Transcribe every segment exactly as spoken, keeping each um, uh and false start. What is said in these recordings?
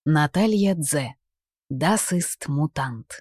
Наталья Дзе. Das ist Mutant.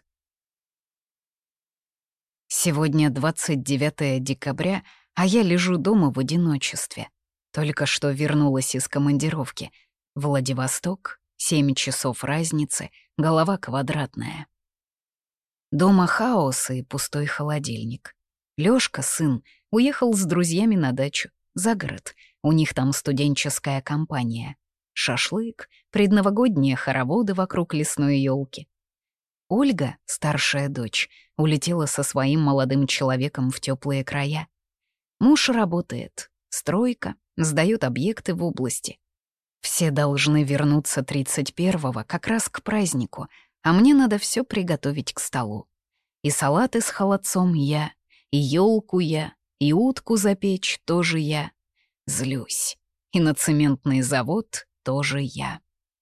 Сегодня двадцать девятое декабря, а я лежу дома в одиночестве. Только что вернулась из командировки. Владивосток, семь часов разницы, голова квадратная. Дома хаос и пустой холодильник. Лёшка, сын, уехал с друзьями на дачу, за город. У них там студенческая компания. Шашлык, предновогодние хороводы вокруг лесной елки. Ольга, старшая дочь, улетела со своим молодым человеком в теплые края. Муж работает, стройка, сдает объекты в области. Все должны вернуться тридцать первого, как раз к празднику, а мне надо все приготовить к столу. И салаты с холодцом я, и елку я, и утку запечь тоже я. Злюсь. И на цементный завод тоже я.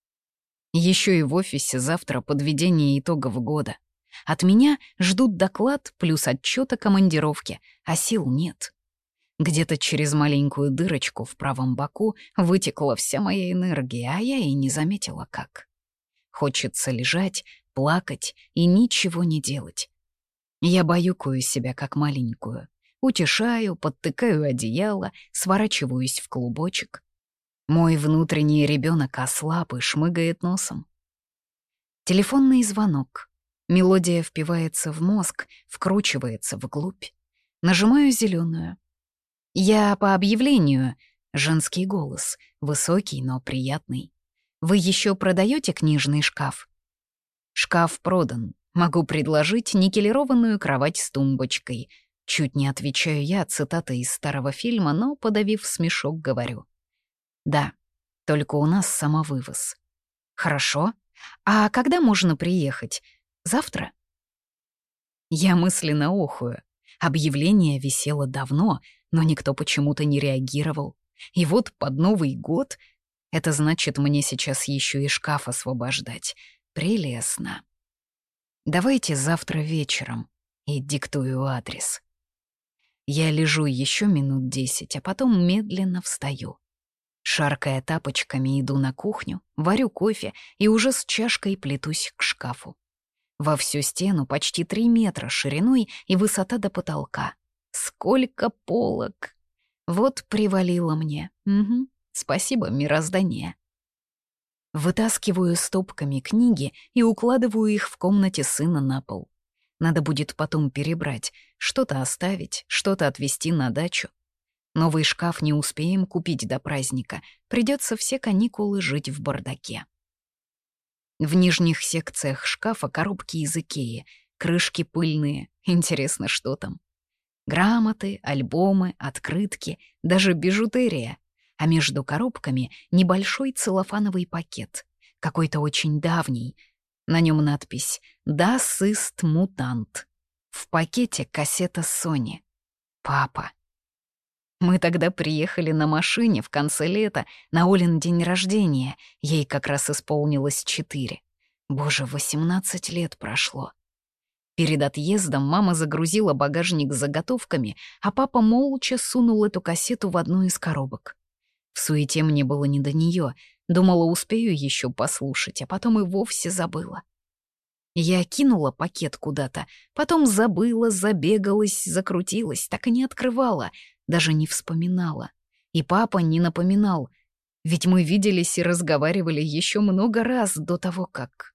Еще и в офисе завтра подведение итогов года. От меня ждут доклад плюс отчет о командировке, а сил нет. Где-то через маленькую дырочку в правом боку вытекла вся моя энергия, а я и не заметила как. Хочется лежать, плакать и ничего не делать. Я баюкаю себя как маленькую. Утешаю, подтыкаю одеяло, сворачиваюсь в клубочек. Мой внутренний ребенок ослаб и шмыгает носом. Телефонный звонок. Мелодия впивается в мозг, вкручивается вглубь. Нажимаю зеленую. «Я по объявлению». Женский голос, высокий, но приятный. «Вы еще продаете книжный шкаф?» «Шкаф продан. Могу предложить никелированную кровать с тумбочкой». Чуть не отвечаю я, цитата из старого фильма, но, подавив смешок, говорю. «Да, только у нас самовывоз». «Хорошо. А когда можно приехать? Завтра?» Я мысленно охую. Объявление висело давно, но никто почему-то не реагировал. И вот под Новый год... Это значит, мне сейчас еще и шкаф освобождать. Прелестно. Давайте завтра вечером. И диктую адрес. Я лежу еще минут десять, а потом медленно встаю. Шаркая тапочками, иду на кухню, варю кофе и уже с чашкой плетусь к шкафу. Во всю стену почти три метра шириной и высота до потолка. Сколько полок! Вот привалило мне. Угу. Спасибо, мироздание. Вытаскиваю стопками книги и укладываю их в комнате сына на пол. Надо будет потом перебрать, что-то оставить, что-то отвезти на дачу. Новый шкаф не успеем купить до праздника, придется все каникулы жить в бардаке. В нижних секциях шкафа коробки из Икеи, крышки пыльные, интересно, что там. Грамоты, альбомы, открытки, даже бижутерия. А между коробками небольшой целлофановый пакет, какой-то очень давний. На нем надпись «Das ist Mutant». В пакете кассета Sony. Папа. Мы тогда приехали на машине в конце лета на Олин день рождения. Ей как раз исполнилось четыре. Боже, восемнадцать лет прошло. Перед отъездом мама загрузила багажник с заготовками, а папа молча сунул эту кассету в одну из коробок. В суете мне было не до нее. Думала, успею еще послушать, а потом и вовсе забыла. Я кинула пакет куда-то, потом забыла, забегалась, закрутилась, так и не открывала, даже не вспоминала. И папа не напоминал, ведь мы виделись и разговаривали еще много раз до того, как...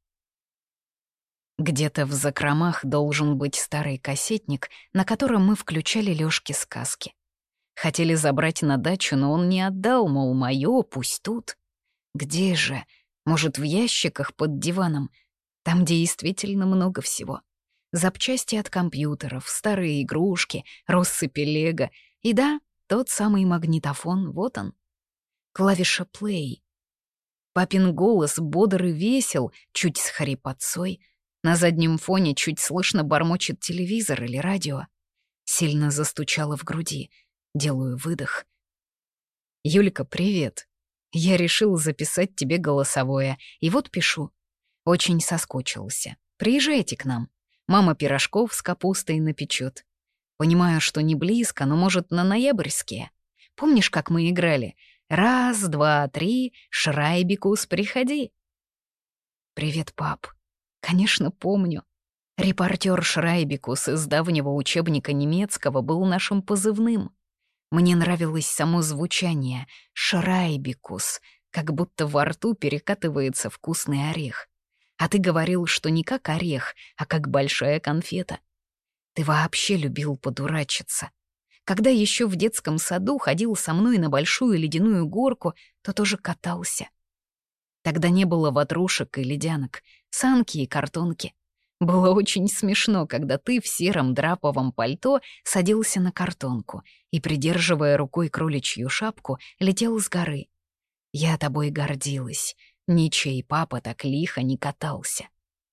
Где-то в закромах должен быть старый кассетник, на котором мы включали Лёшке сказки. Хотели забрать на дачу, но он не отдал, мол, моё, пусть тут. Где же? Может, в ящиках под диваном? Там действительно много всего. Запчасти от компьютеров, старые игрушки, россыпи лего. И да, тот самый магнитофон, вот он. Клавиша play. Папин голос бодр и весел, чуть с хрипотцой. На заднем фоне чуть слышно бормочет телевизор или радио. Сильно застучало в груди. Делаю выдох. «Юлька, привет. Я решил записать тебе голосовое, и вот пишу. Очень соскучился. Приезжайте к нам. Мама пирожков с капустой напечет. Понимаю, что не близко, но, может, на ноябрьские. Помнишь, как мы играли? Раз, два, три, Шрайбикус, приходи». «Привет, пап». Конечно, помню. Репортер Шрайбикус из давнего учебника немецкого был нашим позывным. Мне нравилось само звучание «Шрайбикус», как будто во рту перекатывается вкусный орех. А ты говорил, что не как орех, а как большая конфета. Ты вообще любил подурачиться. Когда еще в детском саду ходил со мной на большую ледяную горку, то тоже катался. Тогда не было ватрушек и ледянок, санки и картонки. Было очень смешно, когда ты в сером драповом пальто садился на картонку и, придерживая рукой кроличью шапку, летел с горы. Я тобой гордилась. Ничей папа так лихо не катался.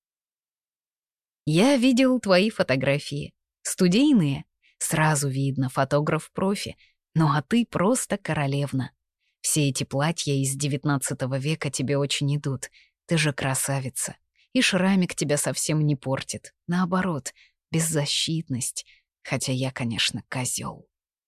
Я видел твои фотографии. Студийные. Сразу видно, фотограф-профи. Ну а ты просто королевна. Все эти платья из девятнадцатого века тебе очень идут. Ты же красавица. И шрамик тебя совсем не портит. Наоборот, беззащитность. Хотя я, конечно, козел.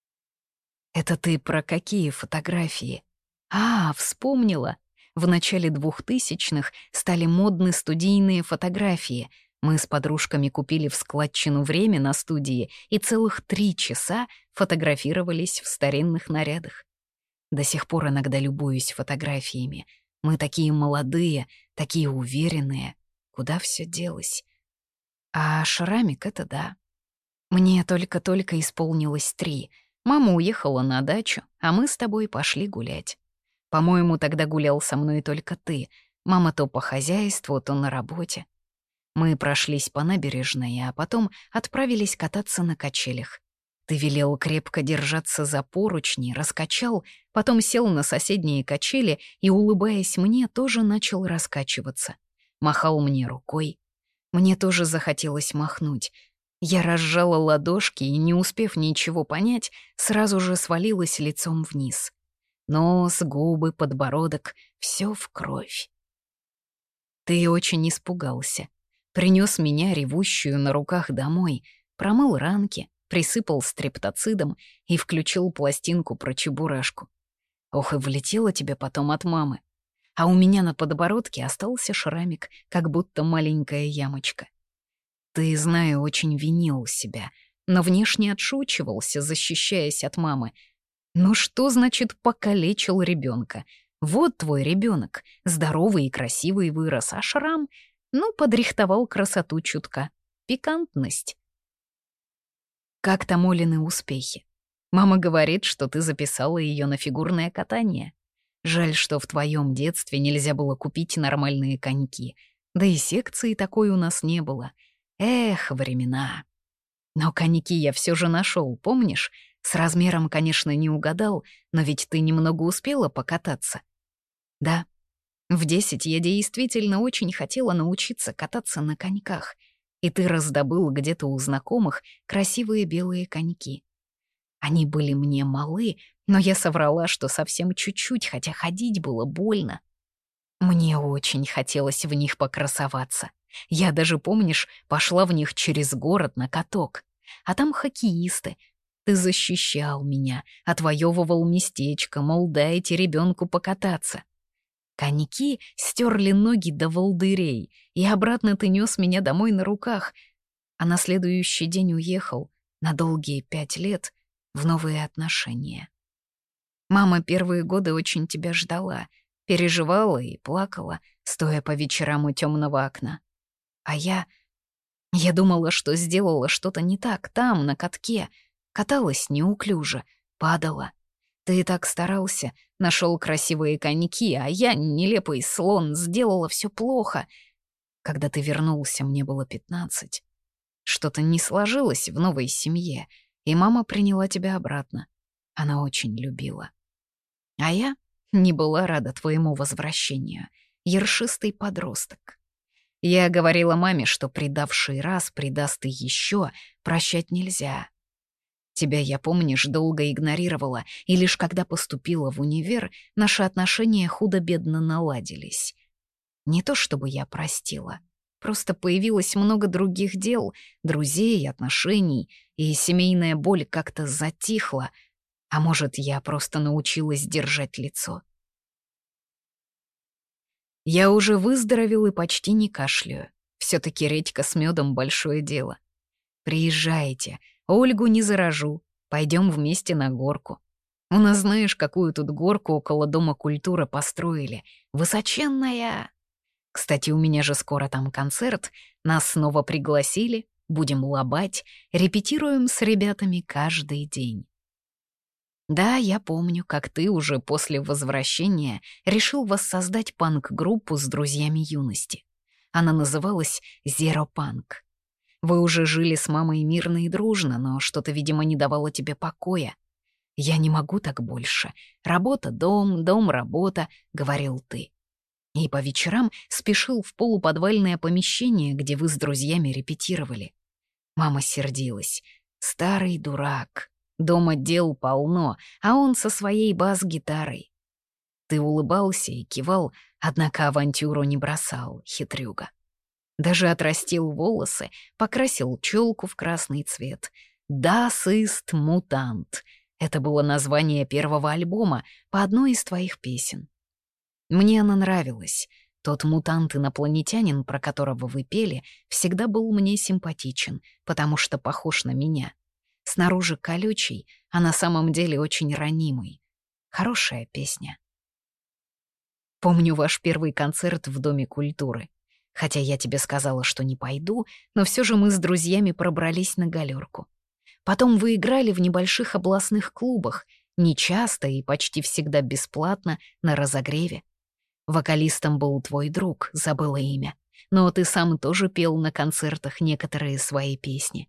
Это ты про какие фотографии? А, вспомнила. В начале двухтысячных стали модны студийные фотографии. Мы с подружками купили в складчину «Время» на студии и целых три часа фотографировались в старинных нарядах. До сих пор иногда любуюсь фотографиями. Мы такие молодые, такие уверенные. Куда все делось? А шрамик — это да. Мне только-только исполнилось три. Мама уехала на дачу, а мы с тобой пошли гулять. По-моему, тогда гулял со мной только ты. Мама то по хозяйству, то на работе. Мы прошлись по набережной, а потом отправились кататься на качелях. Ты велел крепко держаться за поручни, раскачал, потом сел на соседние качели и, улыбаясь мне, тоже начал раскачиваться. Махал мне рукой. Мне тоже захотелось махнуть. Я разжала ладошки и, не успев ничего понять, сразу же свалилась лицом вниз. Нос, губы, подбородок — все в кровь. Ты очень испугался. Принес меня, ревущую, на руках домой, промыл ранки, присыпал стрептоцидом и включил пластинку про Чебурашку. Ох, и влетело тебе потом от мамы. А у меня на подбородке остался шрамик, как будто маленькая ямочка. Ты, знаю, очень винил себя, но внешне отшучивался, защищаясь от мамы. Ну что значит покалечил ребенка? Вот твой ребенок, здоровый и красивый вырос, а шрам, ну, подрихтовал красоту чутка. Пикантность. Как там Олины успехи? Мама говорит, что ты записала ее на фигурное катание. Жаль, что в твоем детстве нельзя было купить нормальные коньки. Да и секции такой у нас не было. Эх, времена. Но коньки я все же нашел, помнишь? С размером, конечно, не угадал, но ведь ты немного успела покататься. Да, в десять я действительно очень хотела научиться кататься на коньках, и ты раздобыл где-то у знакомых красивые белые коньки. Они были мне малы, но я соврала, что совсем чуть-чуть, хотя ходить было больно. Мне очень хотелось в них покрасоваться. Я даже, помнишь, пошла в них через город на каток. А там хоккеисты. Ты защищал меня, отвоевывал местечко, мол, дайте ребенку покататься. Коньки стерли ноги до волдырей, и обратно ты нес меня домой на руках, а на следующий день уехал на долгие пять лет в новые отношения. Мама первые годы очень тебя ждала, переживала и плакала, стоя по вечерам у темного окна. А я... Я думала, что сделала что-то не так там, на катке, каталась неуклюже, падала. Ты и так старался, нашел красивые коньки, а я, нелепый слон, сделала все плохо. Когда ты вернулся, мне было пятнадцать. Что-то не сложилось в новой семье, и мама приняла тебя обратно. Она очень любила. А я не была рада твоему возвращению. Ершистый подросток. Я говорила маме, что предавший раз предаст и еще, прощать нельзя. Тебя, я, помнишь, долго игнорировала, и лишь когда поступила в универ, наши отношения худо-бедно наладились. Не то чтобы я простила, просто появилось много других дел, друзей, отношений, и семейная боль как-то затихла, а может, я просто научилась держать лицо. Я уже выздоровел и почти не кашляю. Все-таки редька с медом большое дело. Приезжайте, Ольгу не заражу, пойдем вместе на горку. У нас знаешь, какую тут горку около Дома культуры построили? Высоченная! Кстати, у меня же скоро там концерт, нас снова пригласили, будем лобать, репетируем с ребятами каждый день. Да, я помню, как ты уже после возвращения решил воссоздать панк-группу с друзьями юности. Она называлась «Zero Punk». Вы уже жили с мамой мирно и дружно, но что-то, видимо, не давало тебе покоя. «Я не могу так больше. Работа — дом, дом — работа», — говорил ты. И по вечерам спешил в полуподвальное помещение, где вы с друзьями репетировали. Мама сердилась. «Старый дурак. Дома дел полно, а он со своей бас-гитарой». Ты улыбался и кивал, однако авантюру не бросал, хитрюга. Даже отрастил волосы, покрасил челку в красный цвет. «Das ist Mutant». Это было название первого альбома по одной из твоих песен. Мне она нравилась. Тот мутант-инопланетянин, про которого вы пели, всегда был мне симпатичен, потому что похож на меня. Снаружи колючий, а на самом деле очень ранимый. Хорошая песня. Помню ваш первый концерт в Доме культуры. Хотя я тебе сказала, что не пойду, но все же мы с друзьями пробрались на галерку. Потом вы играли в небольших областных клубах, нечасто и почти всегда бесплатно, на разогреве. Вокалистом был твой друг, забыла имя, но ты сам тоже пел на концертах некоторые свои песни.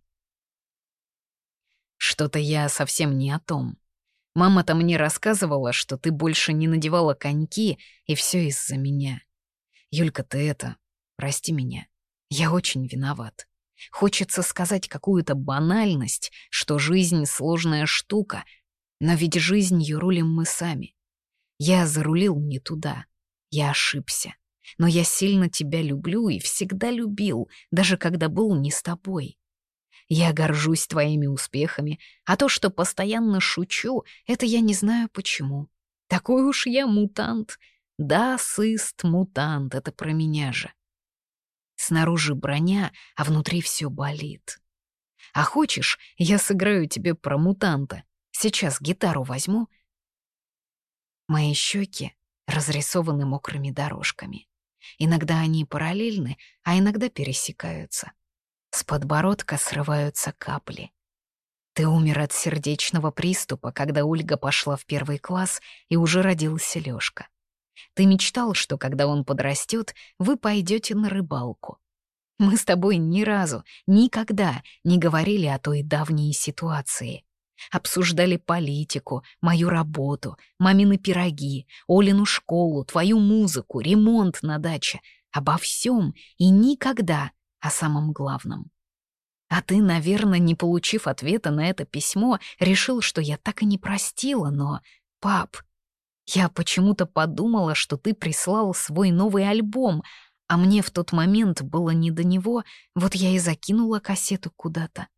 Что-то я совсем не о том. Мама-то мне рассказывала, что ты больше не надевала коньки, и все из-за меня. Юлька, ты это, прости меня, я очень виноват. Хочется сказать какую-то банальность, что жизнь — сложная штука, но ведь жизнью рулим мы сами. Я зарулил не туда, я ошибся. Но я сильно тебя люблю и всегда любил, даже когда был не с тобой. Я горжусь твоими успехами, а то, что постоянно шучу, это я не знаю почему. Такой уж я мутант. Да, сыст мутант, это про меня же. Снаружи броня, а внутри все болит. А хочешь, я сыграю тебе про мутанта? Сейчас гитару возьму. Мои щеки разрисованы мокрыми дорожками. Иногда они параллельны, а иногда пересекаются. С подбородка срываются капли. Ты умер от сердечного приступа, когда Ольга пошла в первый класс и уже родился Лёшка. Ты мечтал, что когда он подрастет, вы пойдете на рыбалку. Мы с тобой ни разу, никогда не говорили о той давней ситуации. Обсуждали политику, мою работу, мамины пироги, Олину школу, твою музыку, ремонт на даче. Обо всем и никогда о самом главном. А ты, наверное, не получив ответа на это письмо, решил, что я так и не простила, но... Пап, я почему-то подумала, что ты прислал свой новый альбом, а мне в тот момент было не до него, вот я и закинула кассету куда-то.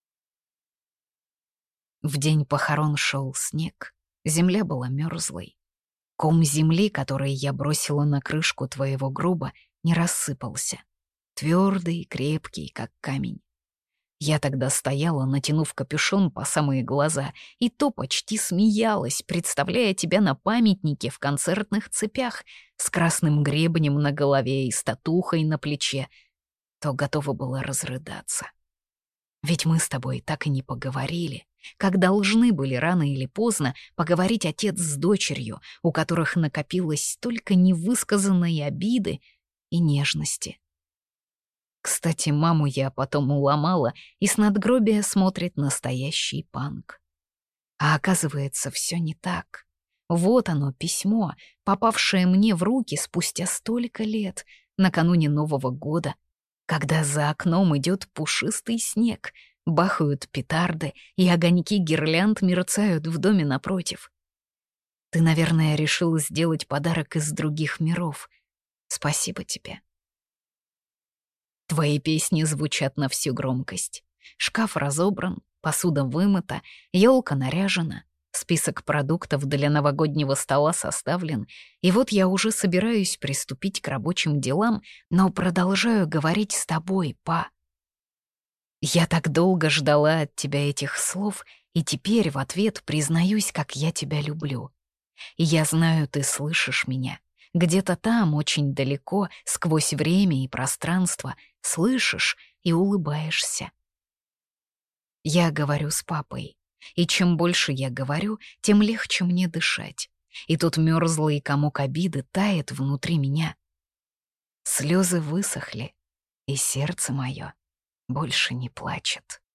В день похорон шел снег, земля была мерзлой. Ком земли, который я бросила на крышку твоего гроба, не рассыпался. Твердый, крепкий, как камень. Я тогда стояла, натянув капюшон по самые глаза, и то почти смеялась, представляя тебя на памятнике в концертных цепях с красным гребнем на голове и с татухой на плече, то готова была разрыдаться. Ведь мы с тобой так и не поговорили, как должны были рано или поздно поговорить отец с дочерью, у которых накопилось столько невысказанной обиды и нежности. Кстати, маму я потом уломала, и с надгробия смотрит настоящий панк. А оказывается, все не так. Вот оно, письмо, попавшее мне в руки спустя столько лет, накануне Нового года, когда за окном идет пушистый снег, бахают петарды, и огоньки гирлянд мерцают в доме напротив. Ты, наверное, решил сделать подарок из других миров. Спасибо тебе. Твои песни звучат на всю громкость. Шкаф разобран, посуда вымыта, елка наряжена. Список продуктов для новогоднего стола составлен, и вот я уже собираюсь приступить к рабочим делам, но продолжаю говорить с тобой, па. Я так долго ждала от тебя этих слов, и теперь в ответ признаюсь, как я тебя люблю. И я знаю, ты слышишь меня. Где-то там, очень далеко, сквозь время и пространство, слышишь и улыбаешься. Я говорю с папой, и чем больше я говорю, тем легче мне дышать. И тут мёрзлый комок обиды тает внутри меня. Слезы высохли, и сердце мое больше не плачет.